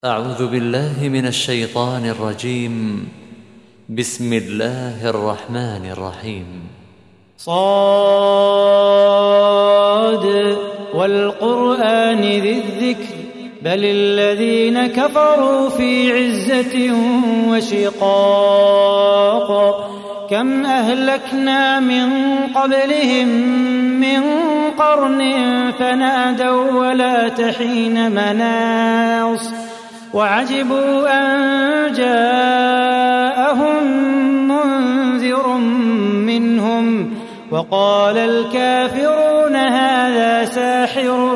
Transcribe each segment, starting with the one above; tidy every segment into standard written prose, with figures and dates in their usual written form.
أعوذ بالله من الشيطان الرجيم. بسم الله الرحمن الرحيم. صاد والقرآن ذي الذكر بل الذين كفروا في عزة وشقاق كم أهلكنا من قبلهم من قرن فنادوا ولا تحين مناص وعجبوا أن جاءهم منذر منهم وقال الكافرون هذا ساحر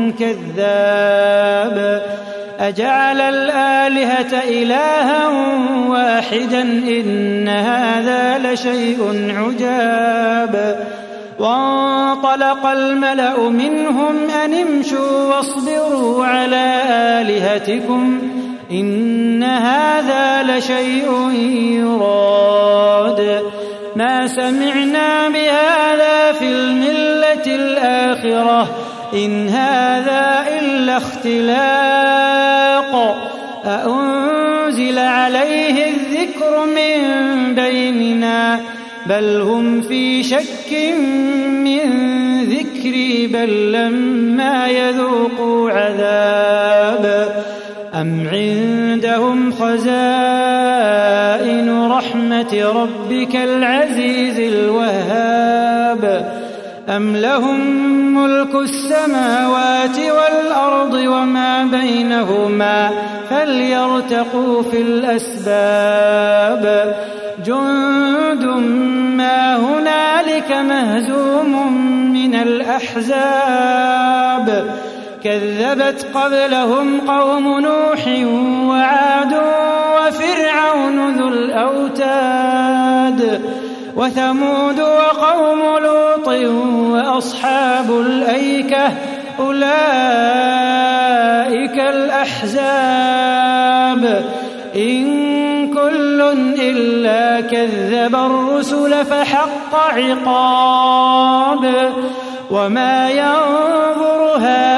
كذاب أجعل الآلهة إلها واحدا إن هذا لشيء عجاب وانطلق الملأ منهم أن امشوا واصبروا على آلهتكم إن هذا لشيء يراد ما سمعنا بهذا في الملة الآخرة إن هذا إلا اختلاق أأنزل عليه الذكر من بيننا بل هم في شك من ذكري بل لما يذوقوا عذاب أم عندهم خزائن رحمة ربك العزيز الوهاب أم لهم ملك السماوات والأرض وما بينهما فليرتقوا في الأسباب جند ما هنالك مهزوم من الأحزاب كذبت قبلهم قوم نوح وعاد وفرعون ذو الأوتاد وثمود وقوم لوط وأصحاب الأيكة أولئك الأحزاب إن كل إلا كذب الرسل فحق عقاب وما ينظر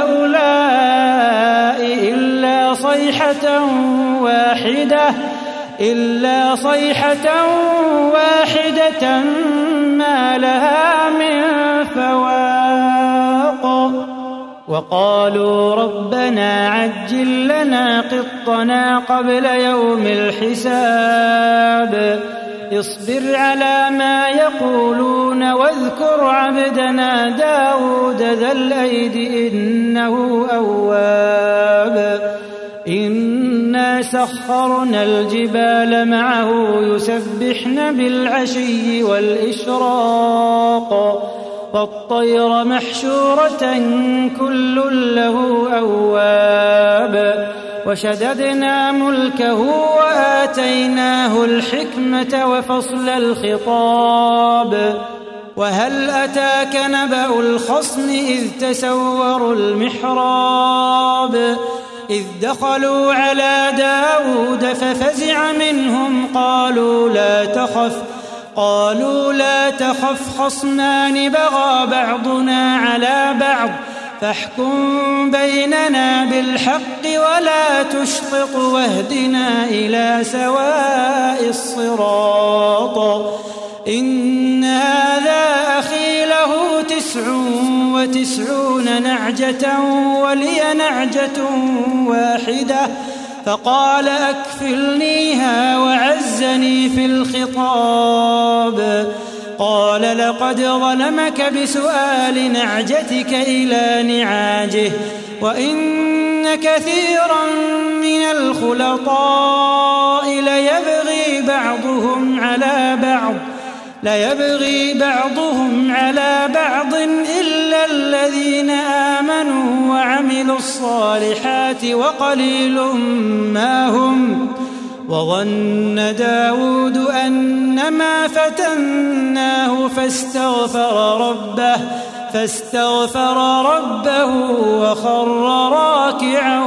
هؤلاء إلا صيحة واحدة ما لها من فواق وقالوا ربنا عجل لنا قطنا قبل يوم الحساب اصبر على ما يقولون واذكر عبدنا داود ذا الأيد إنه أواب إنا سخرنا الجبال معه يسبحن بالعشي والإشراق والطير محشورة كل له أواب وشددنا ملكه وآتيناه الحكمة وفصل الخطاب وهل أتاك نبأ الخصم إذ تسوروا المحراب إذ دخلوا على داود ففزع منهم قالوا لا تخف خصمان بغى بعضنا على بعض فاحكم بيننا بالحق ولا تشطط واهدنا إلى سواء الصراط إن هذا أخي له 99 نعجة ولي نعجة واحدة فقال أكفلنيها وعزني في الخطاب قال لقد ظلمك بسؤال نعجتك إلى نعاجه وإن كثيرا من الخلطاء ليبغي بعضهم على بعض إلا الذين آمنوا وعملوا الصالحات وقليل ما هم وظن داود أنما فتناه فاستغفر ربه وخر راكعا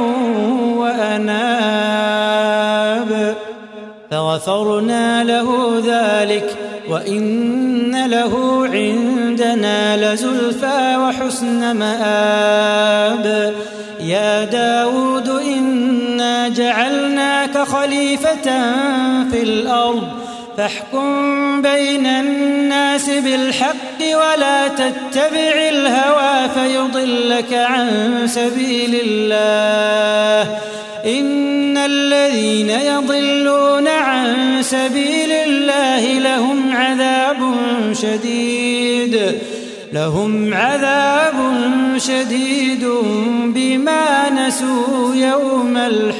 وأناب فغفرنا له ذلك وإن له عندنا لزلفى وحسن مآب يا داود إنا جعلناك خليفة في الأرض فاحكم بين الناس بالحق ولا تتبع الهوى فيضلك عن سبيل الله إن الذين يضلون عن سبيل الله لهم عذاب شديد بما نسوا يوم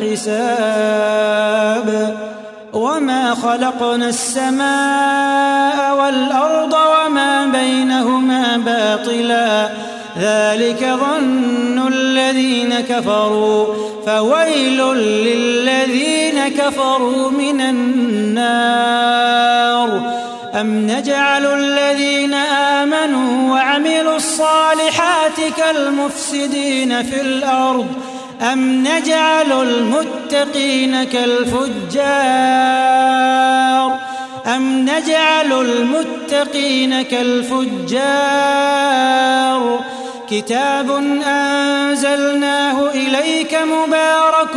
الحساب وما خلقنا السماء والأرض وما بينهما باطلا ذلك ظن الذين كفروا فويل للذين كفروا من النار أم نجعل الذين آمنوا وعملوا الصالحات كالمفسدين في الأرض أم نجعل المتقين كالفجار كتاب أنزلناه إليك مبارك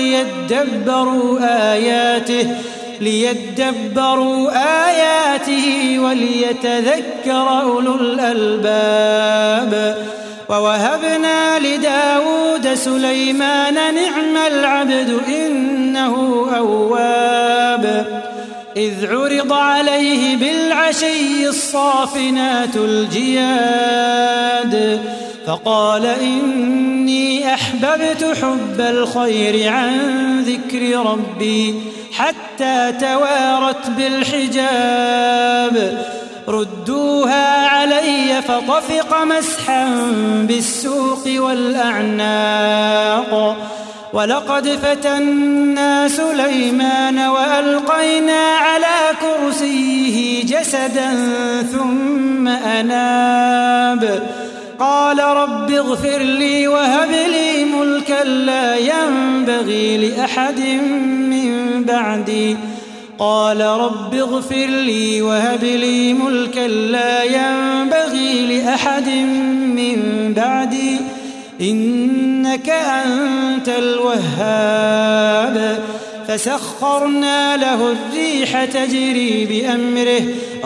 ليدبروا آياته وليتذكر أولو الألباب ووهبنا لداود سليمان نعم العبد إنه أواب إذ عرض عليه بالعشي الصافنات الجياد فقال إني أحببت حب الخير عن ذكر ربي حتى توارت بالحجاب ردوها علي فطفق مسحا بالسوق والأعناق ولقد فتنا سليمان وألقينا على كرسيه جسدا ثم أناب قال رب اغفر لي وهب لي ملكا لا ينبغي لأحد من بعدي قال رب اغفر لي وهب لي ملكا لا ينبغي لأحد من بعدي إنك أنت الوهاب فسخرنا له الريح تجري بأمره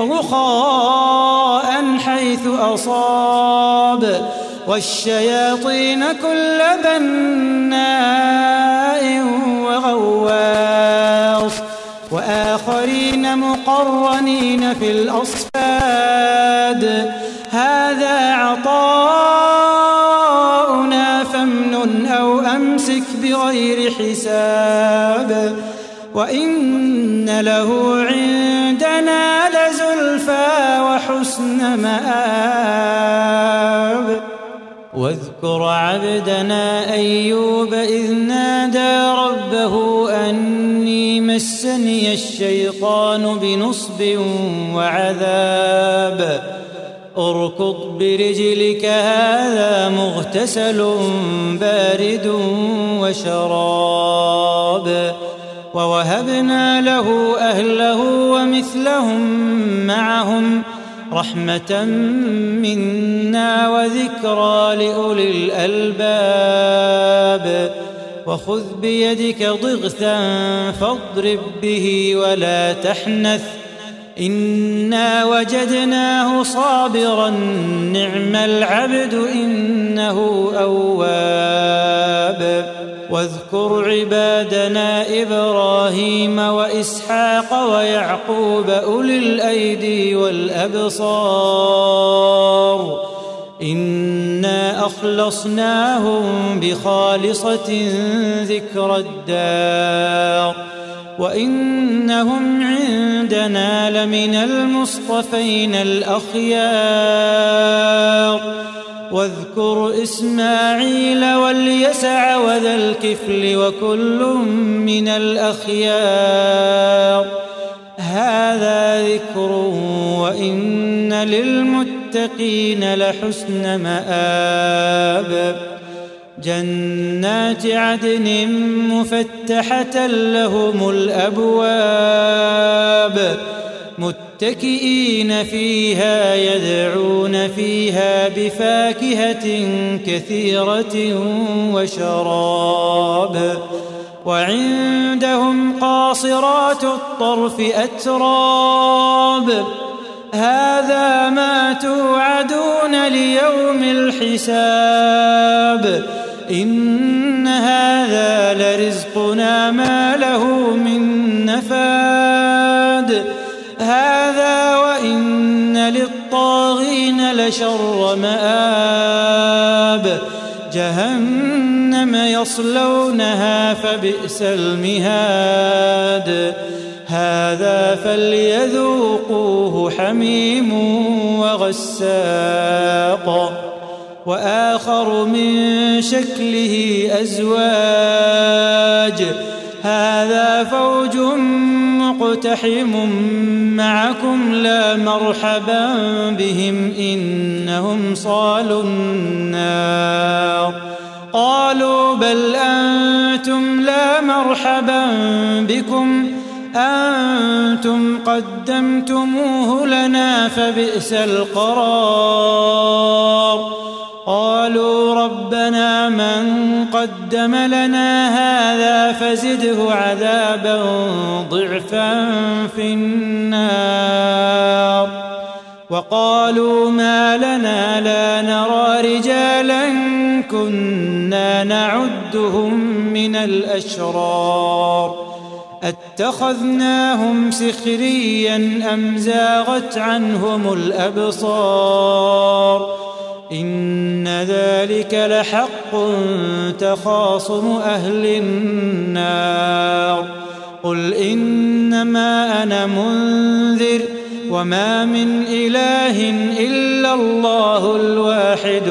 رخاء حيث أصاب والشياطين كل بناء وغواص وآخرين مقرنين في الأصفاد هذا عطاؤنا فامنن أو أمسك بغير حساب وإن له عندنا لزلفى وحسن مآب واذكر عبدنا أيوب إذ نادى ربه أني مسني الشيطان بنصب وعذاب اركض برجلك هذا مغتسل بارد وشراب ووهبنا له أهله ومثلهم معهم رحمة منا وذكرى لأولي الألباب وخذ بيدك ضغثا فاضرب به ولا تحنث إنا وجدناه صابرا نعم العبد إنه أواب واذكر عبادنا إبراهيم وإسحاق ويعقوب أولي الأيدي والأبصار إنا أخلصناهم بخالصة ذكر الدار وإنهم عندنا لمن المصطفين الأخيار واذكر إسماعيل واليسع وذا الكفل وكل من الأخيار هذا ذكر وإن للمتقين لحسن مآب جنات عدن مفتحة لهم الأبواب متكئين فيها يدعون فيها بفاكهة كثيرة وشراب وعندهم قاصرات الطرف أتراب هذا ما توعدون ليوم الحساب إن هذا لرزقنا ما له من نفاد هذا وإن للطاغين لشر مآب جهنم يصلونها فبئس المهاد هذا فليذوقوه حميم وغساق وآخر من شكله أزواج هذا فوج مقتحم معكم لا مرحبا بهم إنهم صالوا النار قالوا بل أنتم لا مرحبا بكم أنتم قدمتموه لنا فبئس القرار قالوا ربنا من قدم لنا هذا فزده عذابا ضعفا في النار وقالوا ما لنا لا نرى رجالا كنا نعدهم من الأشرار اتخذناهم سخريا أم زاغت عنهم الأبصار إن ذلك لحق تخاصم أهل النار قل إنما أنا منذر وما من إله إلا الله الواحد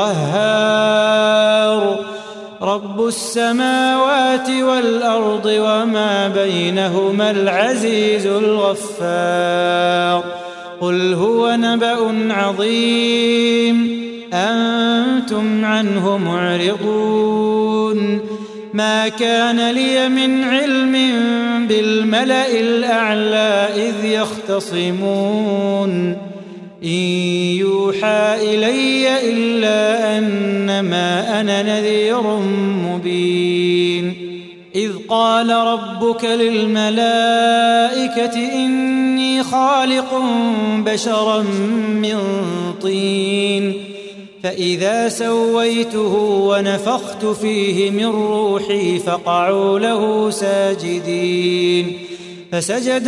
القهار رب السماوات والأرض وما بينهما العزيز الغفار قل هو نبأ عظيم أنتم عنه معرضون ما كان لي من علم بالملأ الأعلى إذ يختصمون إن يوحى إلي إلا أنما أنا نذير مبين إذ قال ربك للملائكة إني خالق بشرا من طين فإذا سويته ونفخت فيه من روحي فقعوا له ساجدين فسجد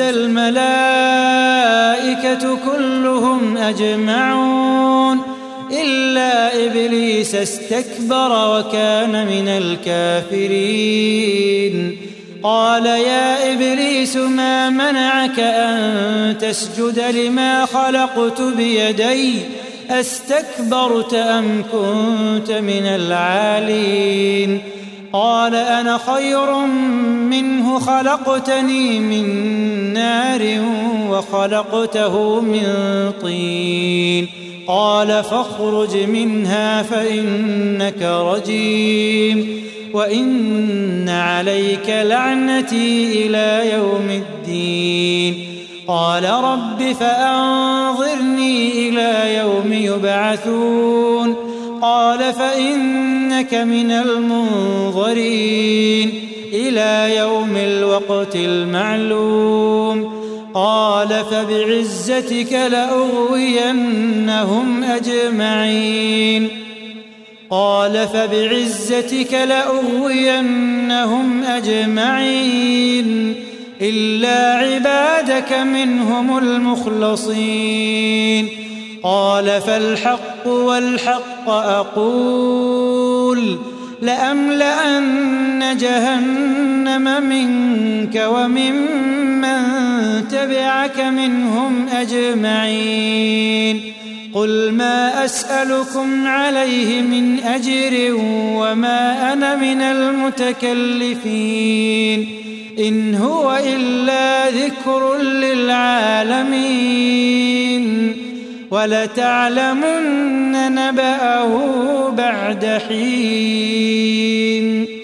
الملائكة كلهم أجمعون إلا إبليس استكبر وكان من الكافرين قال يا إبليس ما منعك أن تسجد لما خلقت بيدي أستكبرت أم كنت من العالين قال أنا خير منه خلقتني من نار وخلقته من طين قال فاخرج منها فإنك رجيم وإن عليك لعنتي إلى يوم الدين قال رب فأنظرني إلى يوم يبعثون قال فإنك من المنظرين إلى يوم الوقت المعلوم قال فبعزتك لأغوينهم أجمعين قال فبعزتك لأغوينهم أجمعين إلا عبادك منهم المخلصين قال فالحق والحق أقول لأملأن جهنم منك وممن تبعك منهم أجمعين قل ما أسألكم عليه من أجر وما أنا من المتكلفين إن هو إلا ذكر للعالمين ولتعلمن نبأه بعد حين